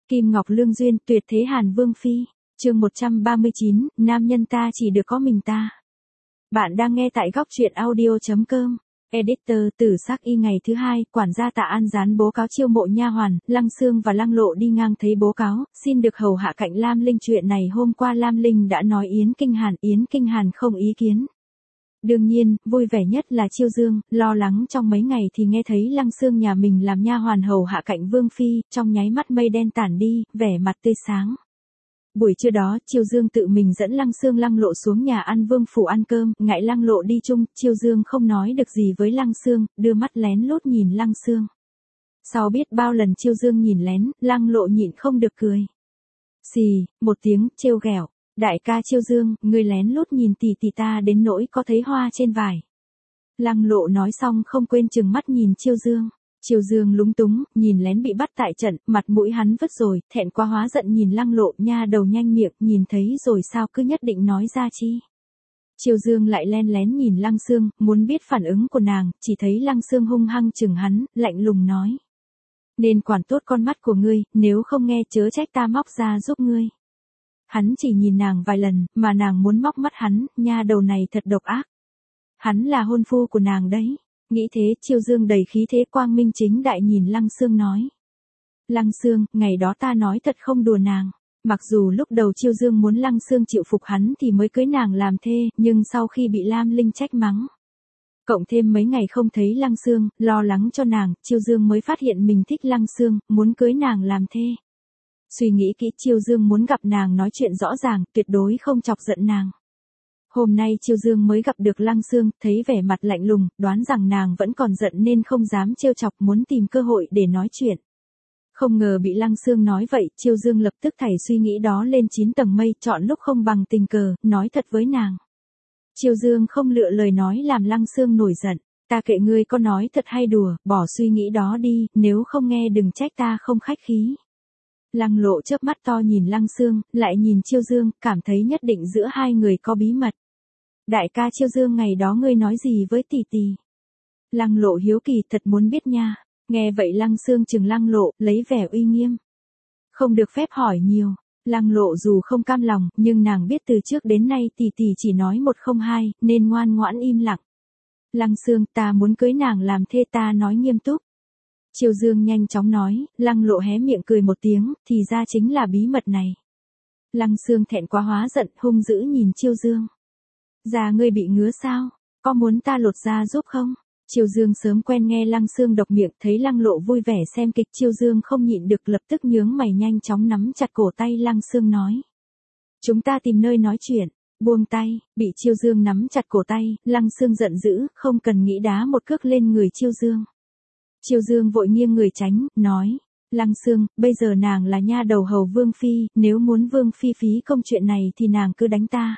Kim Ngọc Lương Duyên, tuyệt thế Hàn Vương Phi, chương 139, nam nhân ta chỉ được có mình ta. Bạn đang nghe tại góc truyện audio.com. Editor Tử Sắc Y. Ngày thứ hai, quản gia Tạ An dán bố cáo chiêu mộ nha hoàn, Lăng Xương và Lăng Lộ đi ngang thấy bố cáo, xin được hầu hạ cạnh Lam Linh. Chuyện này hôm qua Lam Linh đã nói Yến Kinh Hàn không ý kiến. Đương nhiên, vui vẻ nhất là Chiêu Dương, lo lắng trong mấy ngày thì nghe thấy Lăng Xương nhà mình làm nha hoàn hầu hạ cạnh Vương Phi, trong nháy mắt mây đen tản đi, vẻ mặt tươi sáng. Buổi trưa đó, Chiêu Dương tự mình dẫn Lăng Xương Lăng Lộ xuống nhà ăn Vương phủ ăn cơm, ngại Lăng Lộ đi chung, Chiêu Dương không nói được gì với Lăng Xương, đưa mắt lén lút nhìn Lăng Xương. Sau biết bao lần Chiêu Dương nhìn lén, Lăng Lộ nhịn không được cười. Xì, một tiếng, trêu ghẹo. Đại ca Chiêu Dương, ngươi lén lút nhìn tỷ tỷ ta đến nỗi có thấy hoa trên vải. Lăng Lộ nói xong không quên chừng mắt nhìn Chiêu Dương. Chiêu Dương lúng túng, nhìn lén bị bắt tại trận, mặt mũi hắn vứt rồi, thẹn quá hóa giận nhìn Lăng Lộ, nha đầu nhanh miệng, nhìn thấy rồi sao cứ nhất định nói ra chi. Chiêu Dương lại len lén nhìn Lăng Xương, muốn biết phản ứng của nàng, chỉ thấy Lăng Xương hung hăng chừng hắn, lạnh lùng nói. Nên quản tốt con mắt của ngươi, nếu không nghe chớ trách ta móc ra giúp ngươi. Hắn chỉ nhìn nàng vài lần, mà nàng muốn móc mắt hắn, nha đầu này thật độc ác. Hắn là hôn phu của nàng đấy. Nghĩ thế, Chiêu Dương đầy khí thế quang minh chính đại nhìn Lăng Xương nói. Lăng Xương, ngày đó ta nói thật không đùa nàng. Mặc dù lúc đầu Chiêu Dương muốn Lăng Xương chịu phục hắn thì mới cưới nàng làm thê, nhưng sau khi bị Lam Linh trách mắng. Cộng thêm mấy ngày không thấy Lăng Xương, lo lắng cho nàng, Chiêu Dương mới phát hiện mình thích Lăng Xương, muốn cưới nàng làm thê. Suy nghĩ kỹ, Chiêu Dương muốn gặp nàng nói chuyện rõ ràng, tuyệt đối không chọc giận nàng. Hôm nay Chiêu Dương mới gặp được Lăng Xương, thấy vẻ mặt lạnh lùng, đoán rằng nàng vẫn còn giận nên không dám trêu chọc, muốn tìm cơ hội để nói chuyện. Không ngờ bị Lăng Xương nói vậy, Chiêu Dương lập tức thảy suy nghĩ đó lên 9 tầng mây, chọn lúc không bằng tình cờ, nói thật với nàng. Chiêu Dương không lựa lời nói làm Lăng Xương nổi giận, ta kệ ngươi có nói thật hay đùa, bỏ suy nghĩ đó đi, nếu không nghe đừng trách ta không khách khí. Lăng Lộ chớp mắt to nhìn Lăng Xương, lại nhìn Chiêu Dương, cảm thấy nhất định giữa hai người có bí mật. Đại ca Chiêu Dương, ngày đó ngươi nói gì với tỷ tỷ? Lăng Lộ hiếu kỳ thật muốn biết nha. Nghe vậy Lăng Xương chừng Lăng Lộ, lấy vẻ uy nghiêm. Không được phép hỏi nhiều. Lăng Lộ dù không cam lòng, nhưng nàng biết từ trước đến nay tỷ tỷ chỉ nói một không hai, nên ngoan ngoãn im lặng. Lăng Xương, ta muốn cưới nàng làm thê, ta nói nghiêm túc. Chiêu Dương nhanh chóng nói, Lăng Lộ hé miệng cười một tiếng, thì ra chính là bí mật này. Lăng Xương thẹn quá hóa giận, hung dữ nhìn Chiêu Dương. Da ngươi bị ngứa sao? Có muốn ta lột da giúp không? Chiêu Dương sớm quen nghe Lăng Xương độc miệng, thấy Lăng Lộ vui vẻ xem kịch, Chiêu Dương không nhịn được lập tức nhướng mày nhanh chóng nắm chặt cổ tay Lăng Xương nói. Chúng ta tìm nơi nói chuyện. Buông tay, bị Chiêu Dương nắm chặt cổ tay, Lăng Xương giận dữ, không cần nghĩ đá một cước lên người Chiêu Dương. Chiêu Dương vội nghiêng người tránh, nói. Lăng Xương, bây giờ nàng là nha đầu hầu Vương Phi, nếu muốn Vương Phi phí công chuyện này thì nàng cứ đánh ta.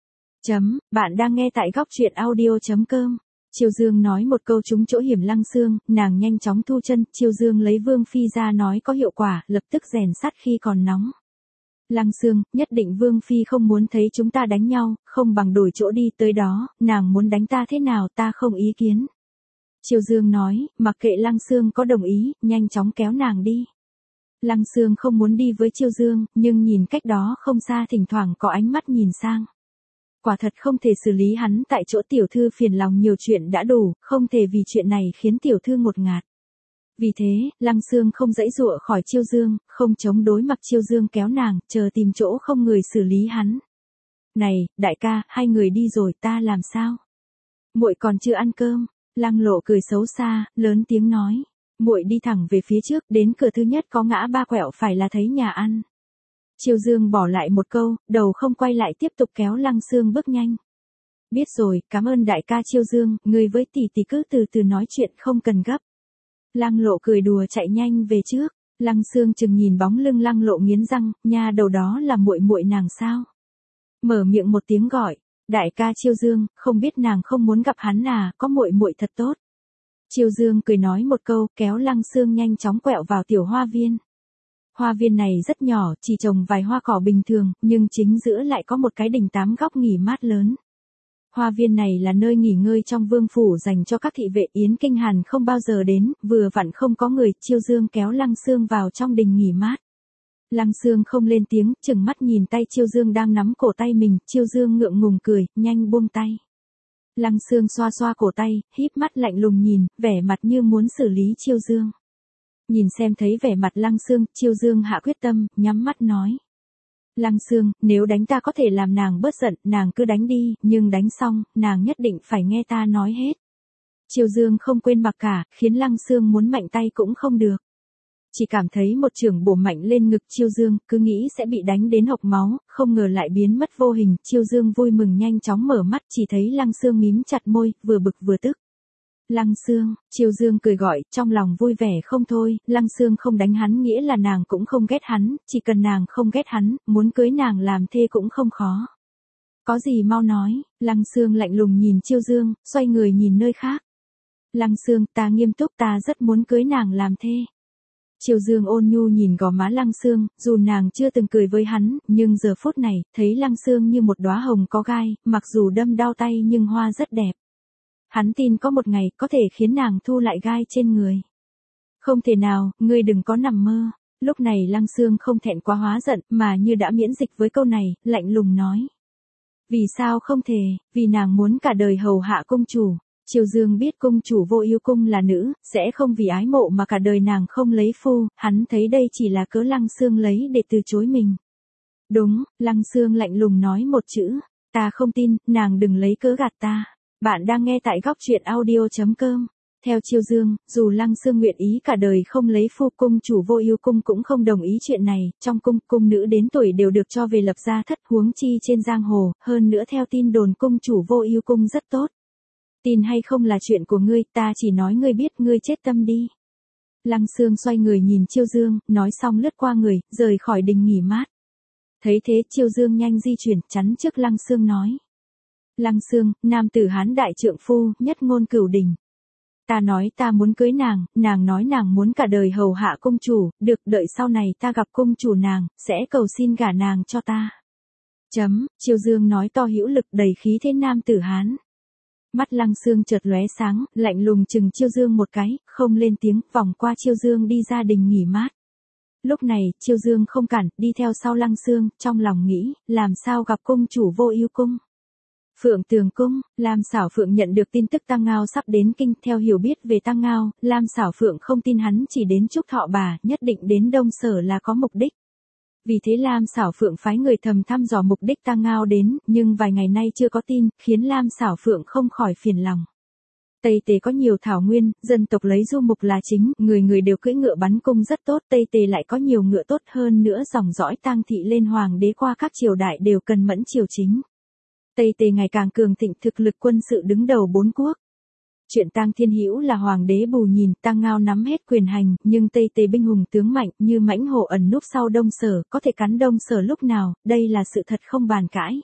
Bạn đang nghe tại góc truyện audio.com. Chiêu Dương nói một câu trúng chỗ hiểm Lăng Xương, nàng nhanh chóng thu chân, Chiêu Dương lấy Vương Phi ra nói có hiệu quả, lập tức rèn sắt khi còn nóng. Lăng Xương, nhất định Vương Phi không muốn thấy chúng ta đánh nhau, không bằng đổi chỗ đi, tới đó, nàng muốn đánh ta thế nào ta không ý kiến. Chiêu Dương nói, mặc kệ Lăng Xương có đồng ý, nhanh chóng kéo nàng đi. Lăng Xương không muốn đi với Chiêu Dương, nhưng nhìn cách đó không xa thỉnh thoảng có ánh mắt nhìn sang. Quả thật không thể xử lý hắn tại chỗ, tiểu thư phiền lòng nhiều chuyện đã đủ, không thể vì chuyện này khiến tiểu thư ngột ngạt. Vì thế, Lăng Xương không dãy dụa khỏi Chiêu Dương, không chống đối mặc Chiêu Dương kéo nàng, chờ tìm chỗ không người xử lý hắn. Này, đại ca, hai người đi rồi ta làm sao? Muội còn chưa ăn cơm. Lăng Lộ cười xấu xa, lớn tiếng nói. Muội đi thẳng về phía trước, đến cửa thứ nhất có ngã ba quẹo phải là thấy nhà ăn. Chiêu Dương bỏ lại một câu, đầu không quay lại tiếp tục kéo Lăng Xương bước nhanh. Biết rồi, cảm ơn đại ca Chiêu Dương, ngươi với tỷ tỷ cứ từ từ nói chuyện không cần gấp. Lăng Lộ cười đùa chạy nhanh về trước. Lăng Xương chừng nhìn bóng lưng Lăng Lộ nghiến răng, nha đầu đó là muội muội nàng sao? Mở miệng một tiếng gọi. Đại ca Chiêu Dương, không biết nàng không muốn gặp hắn à, có muội muội thật tốt. Chiêu Dương cười nói một câu, kéo Lăng Xương nhanh chóng quẹo vào tiểu hoa viên. Hoa viên này rất nhỏ, chỉ trồng vài hoa cỏ bình thường, nhưng chính giữa lại có một cái đình 8 góc nghỉ mát lớn. Hoa viên này là nơi nghỉ ngơi trong vương phủ dành cho các thị vệ, Yến Kinh Hàn không bao giờ đến, vừa vặn không có người, Chiêu Dương kéo Lăng Xương vào trong đình nghỉ mát. Lăng Sương không lên tiếng, chừng mắt nhìn tay Chiêu Dương đang nắm cổ tay mình, Chiêu Dương ngượng ngùng cười, nhanh buông tay. Lăng Sương xoa xoa cổ tay, híp mắt lạnh lùng nhìn, vẻ mặt như muốn xử lý Chiêu Dương. Nhìn xem thấy vẻ mặt Lăng Sương, Chiêu Dương hạ quyết tâm, nhắm mắt nói. Lăng Sương, nếu đánh ta có thể làm nàng bớt giận, nàng cứ đánh đi, nhưng đánh xong, nàng nhất định phải nghe ta nói hết. Chiêu Dương không quên mặc cả, khiến Lăng Sương muốn mạnh tay cũng không được. Chỉ cảm thấy một chưởng bổ mạnh lên ngực Chiêu Dương, cứ nghĩ sẽ bị đánh đến hộc máu, không ngờ lại biến mất vô hình. Chiêu Dương vui mừng nhanh chóng mở mắt, chỉ thấy Lăng Sương mím chặt môi, vừa bực vừa tức. Lăng Sương, Chiêu Dương cười gọi, trong lòng vui vẻ không thôi, Lăng Sương không đánh hắn nghĩa là nàng cũng không ghét hắn, chỉ cần nàng không ghét hắn, muốn cưới nàng làm thê cũng không khó. Có gì mau nói, Lăng Sương lạnh lùng nhìn Chiêu Dương, xoay người nhìn nơi khác. Lăng Sương, ta nghiêm túc, ta rất muốn cưới nàng làm thê. Chiêu Dương ôn nhu nhìn gò má Lăng Sương, dù nàng chưa từng cười với hắn, nhưng giờ phút này, thấy Lăng Sương như một đóa hồng có gai, mặc dù đâm đau tay nhưng hoa rất đẹp. Hắn tin có một ngày có thể khiến nàng thu lại gai trên người. Không thể nào, ngươi đừng có nằm mơ. Lúc này Lăng Sương không thẹn quá hóa giận, mà như đã miễn dịch với câu này, lạnh lùng nói. Vì sao không thể, vì nàng muốn cả đời hầu hạ công chủ. Chiêu Dương biết công chủ Vô Ưu Cung là nữ, sẽ không vì ái mộ mà cả đời nàng không lấy phu, hắn thấy đây chỉ là cớ Lăng Sương lấy để từ chối mình. Đúng, Lăng Sương lạnh lùng nói một chữ, ta không tin, nàng đừng lấy cớ gạt ta. Bạn đang nghe tại góc truyện audio.com. Theo Chiêu Dương, dù Lăng Sương nguyện ý cả đời không lấy phu, cung chủ Vô Ưu Cung cũng không đồng ý chuyện này, trong cung nữ đến tuổi đều được cho về lập gia thất, huống chi trên giang hồ, hơn nữa theo tin đồn cung chủ Vô Ưu Cung rất tốt. Tin hay không là chuyện của ngươi, ta chỉ nói ngươi biết, ngươi chết tâm đi. Lăng Sương xoay người nhìn Chiêu Dương, nói xong lướt qua người, rời khỏi đình nghỉ mát. Thấy thế Chiêu Dương nhanh di chuyển, chắn trước Lăng Sương nói. Lăng Sương, nam tử Hán đại trượng phu, nhất ngôn cửu đình. Ta nói ta muốn cưới nàng nói nàng muốn cả đời hầu hạ công chủ, được, đợi sau này ta gặp công chủ nàng, sẽ cầu xin gả nàng cho ta. Chiêu Dương nói to hữu lực đầy khí thế nam tử Hán. Mắt Lăng Sương chợt lóe sáng, lạnh lùng chừng Chiêu Dương một cái, không lên tiếng, vòng qua Chiêu Dương đi ra đình nghỉ mát. Lúc này, Chiêu Dương không cản, đi theo sau Lăng Sương, trong lòng nghĩ, làm sao gặp công chủ Vô Ưu Cung. Phượng Tường Cung, Lam Xảo Phượng nhận được tin tức Tăng Ngao sắp đến kinh, theo hiểu biết về Tăng Ngao, Lam Xảo Phượng không tin hắn chỉ đến chúc thọ bà, nhất định đến Đông Sở là có mục đích. Vì thế Lam Xảo Phượng phái người thầm thăm dò mục đích Tăng Ngao đến, nhưng vài ngày nay chưa có tin, khiến Lam Xảo Phượng không khỏi phiền lòng. Tây Tề có nhiều thảo nguyên, dân tộc lấy du mục là chính, người người đều cưỡi ngựa bắn cung rất tốt, Tây Tề lại có nhiều ngựa tốt hơn nữa, dòng dõi tang thị lên hoàng đế qua các triều đại đều cần mẫn triều chính. Tây Tề ngày càng cường thịnh, thực lực quân sự đứng đầu 4 quốc. Chuyện Tang Thiên Hữu là hoàng đế bù nhìn, Tăng Ngao nắm hết quyền hành, nhưng Tây Tề binh hùng tướng mạnh, như mãnh hổ ẩn núp sau Đông Sở, có thể cắn Đông Sở lúc nào, đây là sự thật không bàn cãi.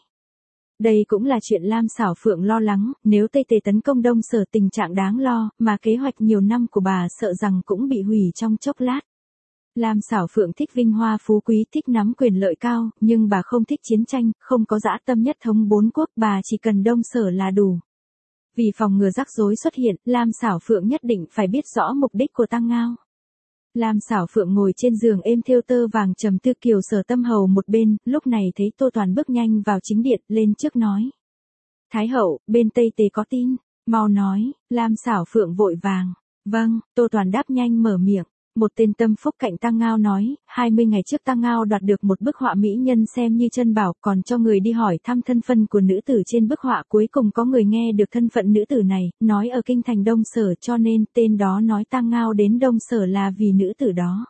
Đây cũng là chuyện Lam Xảo Phượng lo lắng, nếu Tây Tề tấn công Đông Sở tình trạng đáng lo, mà kế hoạch nhiều năm của bà sợ rằng cũng bị hủy trong chốc lát. Lam Xảo Phượng thích vinh hoa phú quý, thích nắm quyền lợi cao, nhưng bà không thích chiến tranh, không có dã tâm nhất thống 4 quốc, bà chỉ cần Đông Sở là đủ. Vì phòng ngừa rắc rối xuất hiện, Lam Xảo Phượng nhất định phải biết rõ mục đích của Tăng Ngao. Lam Xảo Phượng ngồi trên giường êm thêu tơ vàng trầm tư, Kiều Sở Tâm hầu một bên, lúc này thấy Tô Toàn bước nhanh vào chính điện, lên trước nói. Thái hậu, bên Tây Tề có tin, mau nói. Lam Xảo Phượng vội vàng. Vâng, Tô Toàn đáp nhanh mở miệng. Một tên tâm phúc cạnh Tăng Ngao nói, 20 ngày trước Tăng Ngao đoạt được một bức họa mỹ nhân xem như chân bảo, còn cho người đi hỏi thăm thân phận của nữ tử trên bức họa, cuối cùng có người nghe được thân phận nữ tử này, nói ở kinh thành Đông Sở, cho nên tên đó nói Tăng Ngao đến Đông Sở là vì nữ tử đó.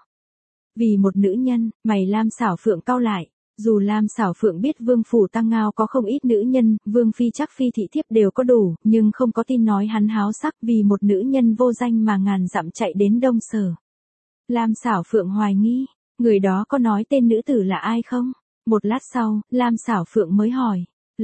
Vì một nữ nhân, mày Lam Xảo Phượng cau lại. Dù Lam Xảo Phượng biết vương phủ Tăng Ngao có không ít nữ nhân, vương phi chắc phi thị thiếp đều có đủ, nhưng không có tin nói hắn háo sắc vì một nữ nhân vô danh mà ngàn dặm chạy đến Đông Sở. Lam Xảo Phượng hoài nghi, người đó có nói tên nữ tử là ai không? Một lát sau, Lam Xảo Phượng mới hỏi,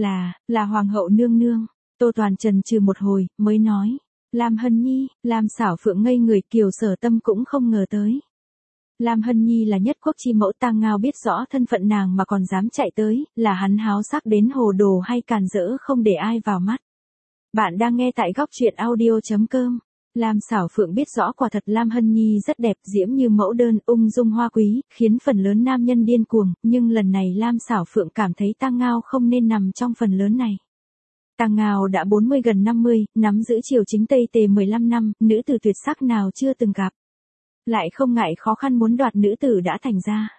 là Hoàng hậu nương nương. Tô Toàn chần chừ một hồi, mới nói, Lam Hân Nhi. Lam Xảo Phượng ngây người, Kiều Sở Tâm cũng không ngờ tới. Lam Hân Nhi là nhất quốc chi mẫu, Tăng Ngao biết rõ thân phận nàng mà còn dám chạy tới, là hắn háo sắc đến hồ đồ hay càn rỡ không để ai vào mắt. Bạn đang nghe tại góc truyện audio.com. Lam Xảo Phượng biết rõ quả thật Lam Hân Nhi rất đẹp, diễm như mẫu đơn, ung dung hoa quý, khiến phần lớn nam nhân điên cuồng, nhưng lần này Lam Xảo Phượng cảm thấy Tăng Ngao không nên nằm trong phần lớn này. Tăng Ngao đã 40 gần 50, nắm giữ triều chính Tây Tề 15 năm, nữ tử tuyệt sắc nào chưa từng gặp. Lại không ngại khó khăn muốn đoạt nữ tử đã thành ra.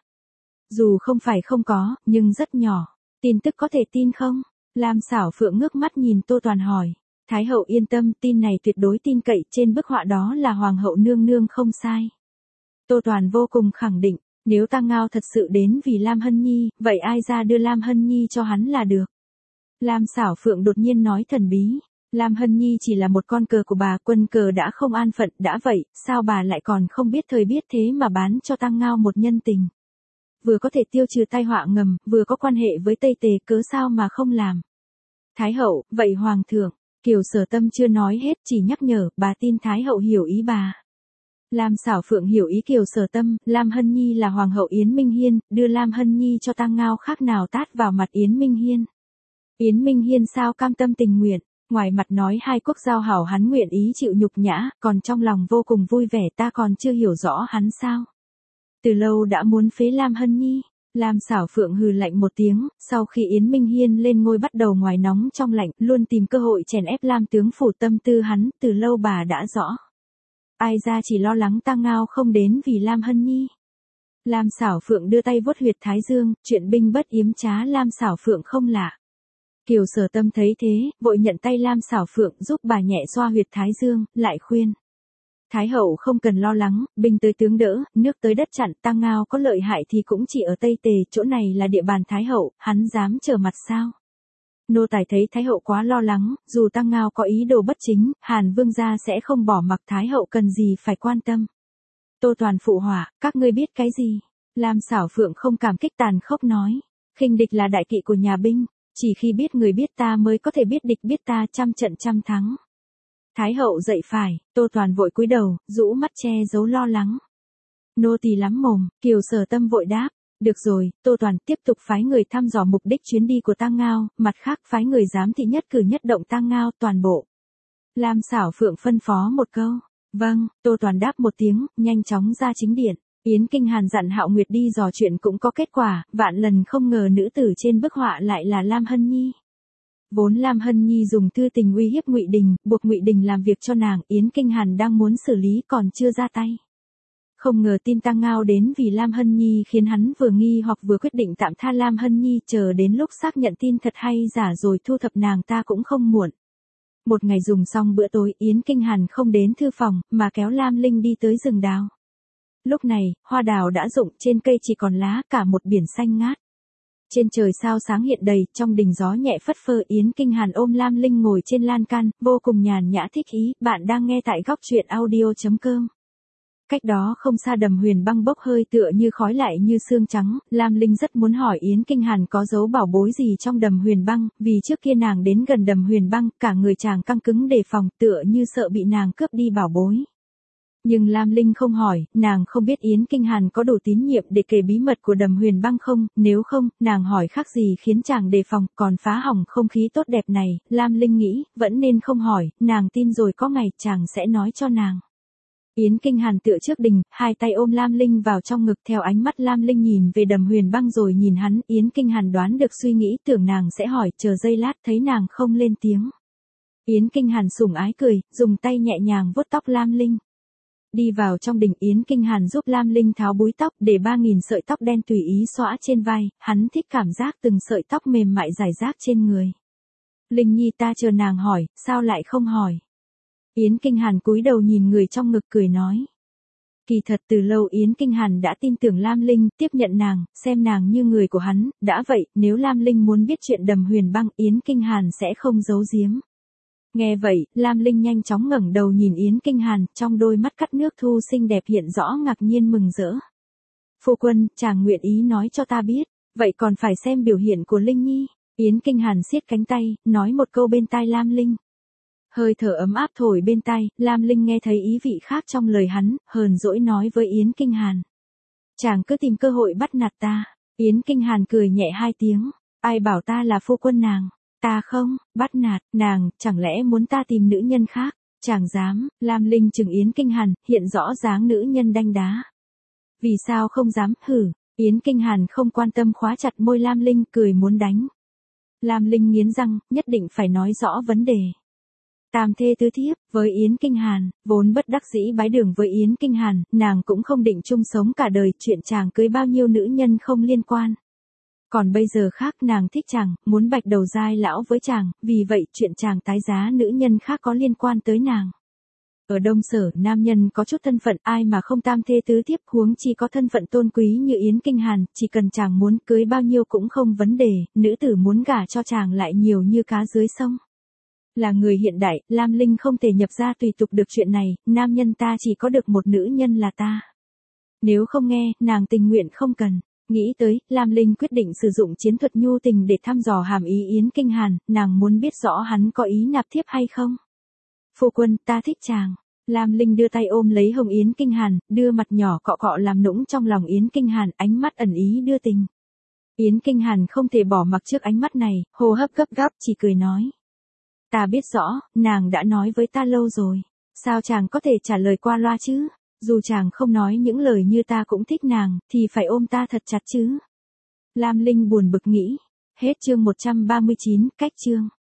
Dù không phải không có, nhưng rất nhỏ. Tin tức có thể tin không? Lam Xảo Phượng ngước mắt nhìn Tô Toàn hỏi. Thái hậu yên tâm, tin này tuyệt đối tin cậy, trên bức họa đó là hoàng hậu nương nương không sai. Tô Toàn vô cùng khẳng định, nếu Tăng Ngao thật sự đến vì Lam Hân Nhi, vậy ai ra đưa Lam Hân Nhi cho hắn là được. Lam Xảo Phượng đột nhiên nói thần bí, Lam Hân Nhi chỉ là một con cờ của bà, quân cờ đã không an phận, đã vậy, sao bà lại còn không biết thời biết thế mà bán cho Tăng Ngao một nhân tình. Vừa có thể tiêu trừ tai họa ngầm, vừa có quan hệ với Tây Tề, cớ sao mà không làm. Thái hậu, vậy hoàng thượng, Kiều Sở Tâm chưa nói hết, chỉ nhắc nhở, bà tin Thái hậu hiểu ý bà. Lam Xảo Phượng hiểu ý Kiều Sở Tâm, Lam Hân Nhi là hoàng hậu Yến Minh Hiên, đưa Lam Hân Nhi cho Tăng Ngao khác nào tát vào mặt Yến Minh Hiên. Yến Minh Hiên sao cam tâm tình nguyện, ngoài mặt nói hai quốc giao hảo hắn nguyện ý chịu nhục nhã, còn trong lòng vô cùng vui vẻ, ta còn chưa hiểu rõ hắn sao. Từ lâu đã muốn phế Lam Hân Nhi. Lam Xảo Phượng hừ lạnh một tiếng, sau khi Yến Minh Hiên lên ngôi bắt đầu ngoài nóng trong lạnh, luôn tìm cơ hội chèn ép Lam tướng phủ, tâm tư hắn, từ lâu bà đã rõ. Ai ra chỉ lo lắng Tăng Ngao không đến vì Lam Hân Nhi. Lam Xảo Phượng đưa tay vuốt huyệt thái dương, chuyện binh bất yếm trá Lam Xảo Phượng không lạ. Kiều Sở Tâm thấy thế, vội nhận tay Lam Xảo Phượng giúp bà nhẹ xoa huyệt thái dương, lại khuyên. Thái hậu không cần lo lắng, binh tới tướng đỡ, nước tới đất chặn, Tăng Ngao có lợi hại thì cũng chỉ ở Tây Tề, chỗ này là địa bàn Thái hậu, hắn dám trở mặt sao? Nô tài thấy Thái hậu quá lo lắng, dù Tăng Ngao có ý đồ bất chính, Hàn Vương gia sẽ không bỏ mặc, Thái hậu cần gì phải quan tâm. Tô Toàn phụ họa, các ngươi biết cái gì? Lam Xảo Phượng không cảm kích tàn khốc nói, khinh địch là đại kỵ của nhà binh, chỉ khi biết người biết ta mới có thể biết địch biết ta, trăm trận trăm thắng. Thái hậu dậy phải, Tô Toàn vội cúi đầu, rũ mắt che giấu lo lắng. Nô tỳ lắm mồm, Kiều Sở Tâm vội đáp. Được rồi, Tô Toàn tiếp tục phái người thăm dò mục đích chuyến đi của Tăng Ngao, mặt khác phái người giám thị nhất cử nhất động Tăng Ngao toàn bộ. Lam Xảo Phượng phân phó một câu. Vâng, Tô Toàn đáp một tiếng, nhanh chóng ra chính điện. Yến Kinh Hàn dặn Hạo Nguyệt đi dò chuyện cũng có kết quả, vạn lần không ngờ nữ tử trên bức họa lại là Lam Hân Nhi. Vốn Lam Hân Nhi dùng thư tình uy hiếp Ngụy Đình, buộc Ngụy Đình làm việc cho nàng, Yến Kinh Hàn đang muốn xử lý còn chưa ra tay. Không ngờ tin Tăng Ngao đến vì Lam Hân Nhi khiến hắn vừa nghi hoặc vừa quyết định tạm tha Lam Hân Nhi, chờ đến lúc xác nhận tin thật hay giả rồi thu thập nàng ta cũng không muộn. Một ngày dùng xong bữa tối, Yến Kinh Hàn không đến thư phòng, mà kéo Lam Linh đi tới rừng đào. Lúc này, hoa đào đã rụng, trên cây chỉ còn lá, cả một biển xanh ngát. Trên trời sao sáng hiện đầy, trong đình gió nhẹ phất phơ, Yến Kinh Hàn ôm Lam Linh ngồi trên lan can, vô cùng nhàn nhã thích ý. Bạn đang nghe tại góc truyện audio.com. Cách đó không xa Đầm Huyền Băng bốc hơi tựa như khói lại như sương trắng, Lam Linh rất muốn hỏi Yến Kinh Hàn có giấu bảo bối gì trong Đầm Huyền Băng, vì trước kia nàng đến gần Đầm Huyền Băng, cả người chàng căng cứng đề phòng, tựa như sợ bị nàng cướp đi bảo bối. Nhưng Lam Linh không hỏi, nàng không biết Yến Kinh Hàn có đủ tín nhiệm để kể bí mật của Đầm Huyền Băng không, nếu không, nàng hỏi khác gì khiến chàng đề phòng, còn phá hỏng không khí tốt đẹp này, Lam Linh nghĩ, vẫn nên không hỏi, nàng tin rồi có ngày chàng sẽ nói cho nàng. Yến Kinh Hàn tựa trước đình, hai tay ôm Lam Linh vào trong ngực, theo ánh mắt Lam Linh nhìn về Đầm Huyền Băng rồi nhìn hắn, Yến Kinh Hàn đoán được suy nghĩ, tưởng nàng sẽ hỏi, chờ giây lát thấy nàng không lên tiếng. Yến Kinh Hàn sủng ái cười, dùng tay nhẹ nhàng vuốt tóc Lam Linh. Đi vào trong đình, Yến Kinh Hàn giúp Lam Linh tháo búi tóc, để 3.000 sợi tóc đen tùy ý xõa trên vai, hắn thích cảm giác từng sợi tóc mềm mại rải rác trên người. Linh Nhi, ta chờ nàng hỏi, sao lại không hỏi? Yến Kinh Hàn cúi đầu nhìn người trong ngực cười nói. Kỳ thật từ lâu Yến Kinh Hàn đã tin tưởng Lam Linh, tiếp nhận nàng, xem nàng như người của hắn, đã vậy, nếu Lam Linh muốn biết chuyện Đầm Huyền Băng, Yến Kinh Hàn sẽ không giấu giếm. Nghe vậy, Lam Linh nhanh chóng ngẩng đầu nhìn Yến Kinh Hàn, trong đôi mắt cắt nước thu xinh đẹp hiện rõ ngạc nhiên mừng rỡ. Phu quân, chàng nguyện ý nói cho ta biết, vậy còn phải xem biểu hiện của Linh Nhi. Yến Kinh Hàn siết cánh tay, nói một câu bên tai Lam Linh. Hơi thở ấm áp thổi bên tai, Lam Linh nghe thấy ý vị khác trong lời hắn, hờn dỗi nói với Yến Kinh Hàn. Chàng cứ tìm cơ hội bắt nạt ta. Yến Kinh Hàn cười nhẹ hai tiếng, ai bảo ta là phu quân nàng. Ta không, bắt nạt, nàng, chẳng lẽ muốn ta tìm nữ nhân khác? Chàng dám, Lam Linh trừng Yến Kinh Hàn, hiện rõ dáng nữ nhân đanh đá. Vì sao không dám, hử, Yến Kinh Hàn không quan tâm khóa chặt môi Lam Linh cười muốn đánh. Lam Linh nghiến răng, nhất định phải nói rõ vấn đề. Tam thê tứ thiếp, với Yến Kinh Hàn, vốn bất đắc dĩ bái đường với Yến Kinh Hàn, nàng cũng không định chung sống cả đời, chuyện chàng cưới bao nhiêu nữ nhân không liên quan. Còn bây giờ khác, nàng thích chàng, muốn bạch đầu giai lão với chàng, vì vậy chuyện chàng tái giá nữ nhân khác có liên quan tới nàng. Ở Đông Sở, nam nhân có chút thân phận, ai mà không tam thê tứ thiếp, huống chi có thân phận tôn quý như Yến Kinh Hàn, chỉ cần chàng muốn cưới bao nhiêu cũng không vấn đề, nữ tử muốn gả cho chàng lại nhiều như cá dưới sông. Là người hiện đại, Lam Linh không thể nhập ra tùy tục được chuyện này, nam nhân ta chỉ có được một nữ nhân là ta. Nếu không nghe, nàng tình nguyện không cần. Nghĩ tới, Lam Linh quyết định sử dụng chiến thuật nhu tình để thăm dò hàm ý Yến Kinh Hàn, nàng muốn biết rõ hắn có ý nạp thiếp hay không. Phu quân, ta thích chàng. Lam Linh đưa tay ôm lấy hông Yến Kinh Hàn, đưa mặt nhỏ cọ cọ làm nũng trong lòng Yến Kinh Hàn, ánh mắt ẩn ý đưa tình. Yến Kinh Hàn không thể bỏ mặc trước ánh mắt này, hô hấp gấp gáp, chỉ cười nói. Ta biết rõ, nàng đã nói với ta lâu rồi. Sao chàng có thể trả lời qua loa chứ? Dù chàng không nói những lời như ta cũng thích nàng, thì phải ôm ta thật chặt chứ. Lam Linh buồn bực nghĩ. Hết chương 139, cách chương.